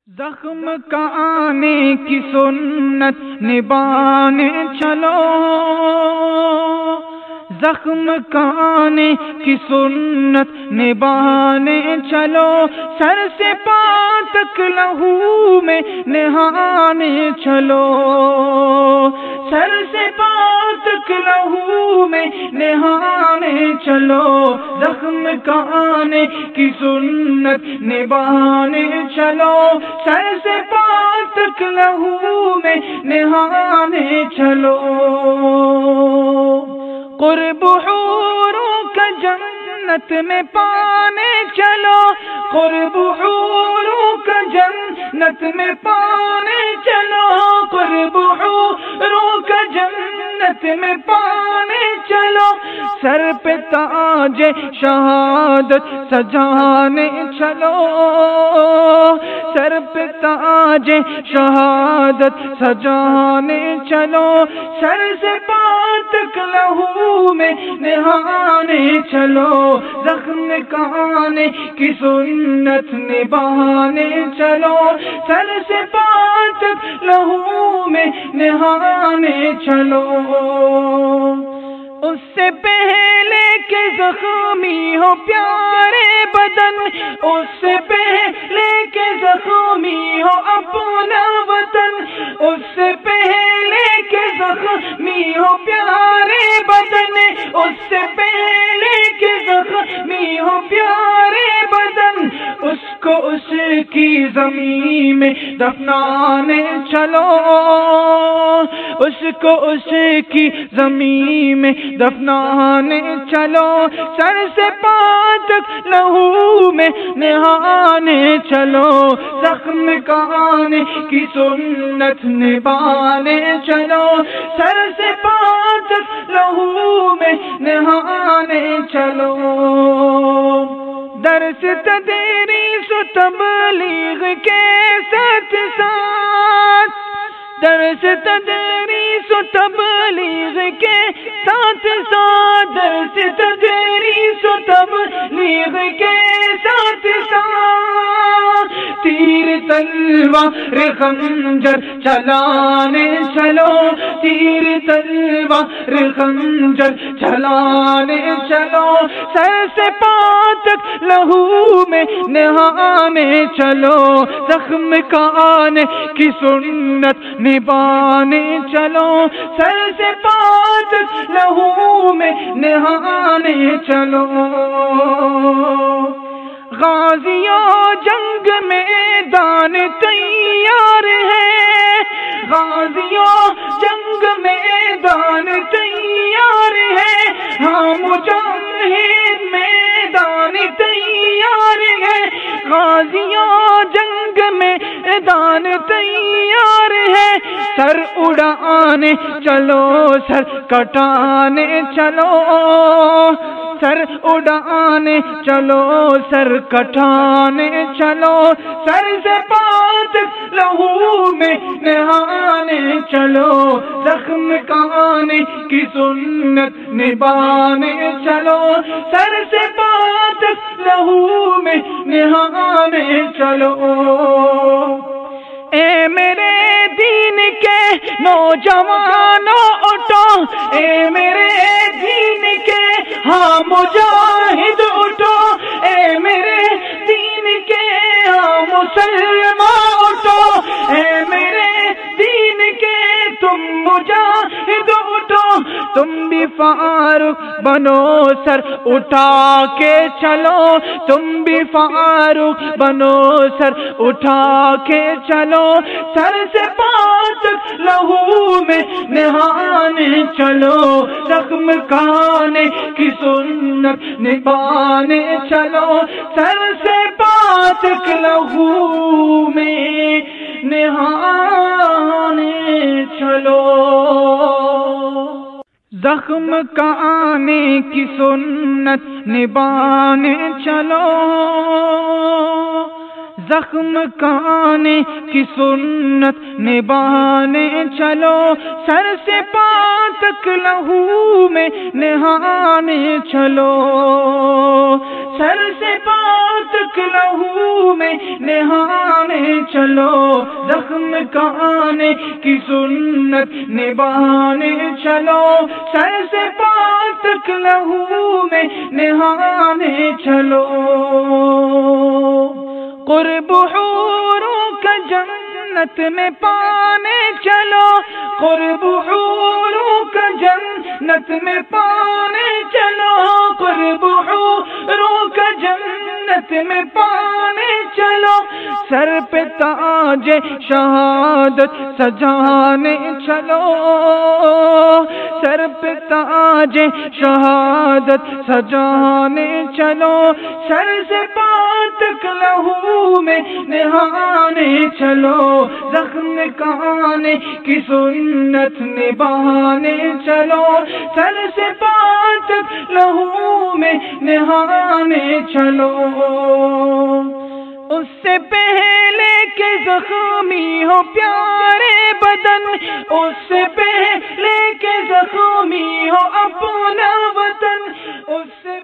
زخم کا آنے کی سنت نبھانے چلو، زخم کا آنے کی سنت نبھانے چلو، سر سے پاں تک لہو میں نہانے چلو، سر سے پاں تک لہو میں نہانے چلو، زخم کا آنے کی سنت نبھانے چلو، سر سے پاں تک لہو میں نہانے چلو، قرب حوروں کا جنت میں پانے چلو، قرب حوروں کا جنت میں پانے چلو، قرب حوروں کا جنت میں پانے چلو، سر پہ تاج شہادت سجانے چلو، سر پہ تاج شہادت سجانے چلو، سر سے پاں تک لہو میں نہانے چلو، زخم کا آنے کی سنت نبھانے چلو، سر سے پاں تک لہو میں نہانے چلو، اس سے پہلے کہ زخمی ہو پیارے بدن، اس سے پہلے کہ زخمی ہو اپنا وطن، اس سے پہلے کہ زخمی ہو پیارے بدن، اس سے پہلے کہ زخمی ہو پیارے بدن، اس کو اس کی زمین میں دفنانے چلو، اس کو اس کی زمین میں دفنانے چلو، سر سے پاں تک لہو میں نہانے چلو، زخم کا آنے کی سنت نبھانے چلو، سر سے پاں تک لہو میں نہانے چلو، درس تدریس و تبلیغ کے ساتھ ساتھ، درس تدریس و تبلیغ کے ساتھ ساتھ، درس تدریس و تبلیغ کے ساتھ ساتھ، تیر تلوار خنجر چلانے چلو، تیر تلوار خنجر چلانے چلو، سر سے پاں تک لہو میں نہانے چلو، زخم کا آنے کی سنت نبھانے چلو، سر سے پاں تک لہو میں نہانے چلو، غازیوں جنگ میدان تیار ہے، غازیوں جنگ میدان تیار ہے، ہاں مجاہد میدان تیار ہے، غازیوں جنگ میدان تیار ہے، سر اڑانے چلو، سر کٹانے چلو، سر اڑانے چلو، سر کٹانے چلو، سر سے پاں تک لہو میں نہانے چلو، زخم کا آنے کی سنت نبھانے چلو، سر سے پاں تک لہو میں نہانے چلو، اے میرے دین کے نوجوانوں اٹھو، اے میرے دین کے ہاں مجاہد اٹھو، اے میرے دین کے ہاں مسلمان اٹھو، اے میرے دین کے تم مجاہد اٹھو، تم بھی فاروق بنو، سر اٹھا کے چلو، تم بھی فاروق بنو، سر اٹھا کے چلو، سر سے پاں تک لہو میں نہانے چلو، زخم کا آنے کی سنت نبھانے چلو، سر سے پاں تک لہو میں نہانے چلو، زخم کا آنے کی سنت نبھانے چلو، زخم کا آنے کی سنت نبھانے چلو، سر سے پاں تک لہو میں نہانے چلو، سر سے پاؤں تک لہو میں نہانے چلو، زخم کانے کی سنت نبھانے چلو، سر سے پاؤں تک لہو میں نہانے چلو، قرب حوروں کا جنت میں پانے چلو، قرب حوروں کا جنت میں پانے چلو، قرب حوروں کا جنت میں پانے چلو، سر پہ تاج شہادت سجانے چلو، سر پہ تاج شہادت سجانے چلو، سر سے پاؤں تک لہو میں نہانے چلو، زخم کانے کی سنت نبھانے چلو، سر سے پاؤں تک لہو میں نہانے چلو، اس سے پہلے کہ زخمی ہو پیارے بدن، اس سے پہلے کہ زخمی ہو اپنا وطن، اس سے